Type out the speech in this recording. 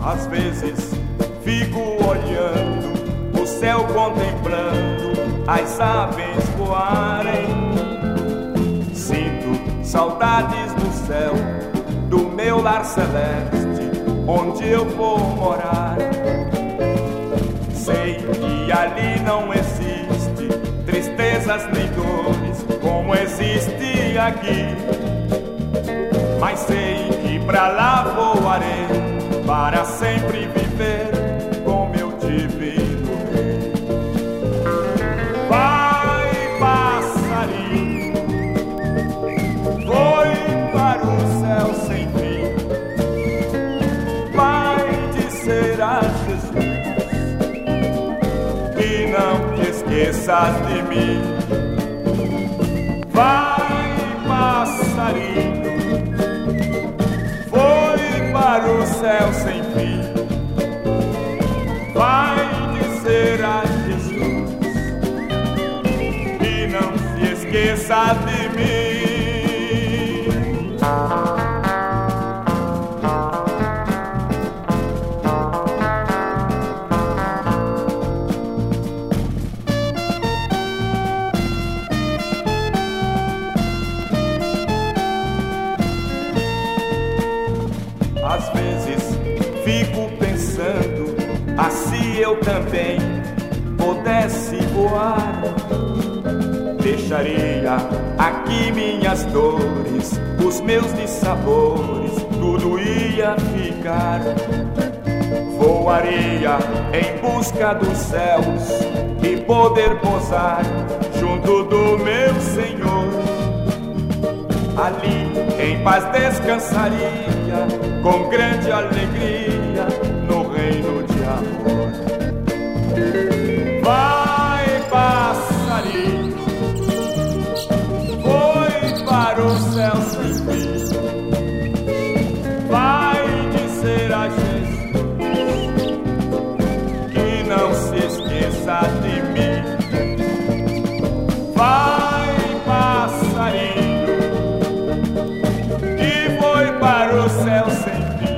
Às vezes fico olhando o céu, contemplando as aves voarem. Sinto saudades do céu, do meu lar celeste, onde eu vou morar. Sei que ali não existe tristezas nem dores como existe aqui, mas sei que pra lá voarei para sempre viver com meu divino rei. Vai, passarinho, foi para o céu sem fim, vai dizer a Jesus que não te esqueças de mim. Vai, passarinho, foi para o céu sem fim, vai dizer a Jesus que não se esqueça de mim. Às vezes fico pensando, assim eu também pudesse voar. Deixaria aqui minhas dores, os meus dissabores, tudo ia ficar. Voaria em busca dos céus e poder pousar junto do meu Senhor. Ali em paz descansaria com grande alegria no reino de amor. Vai, passarinho, foi para o céu sem fim, vai dizer a Jesus que não se esqueça de mim. Vai, passarinho, que foi para o céu sem fim,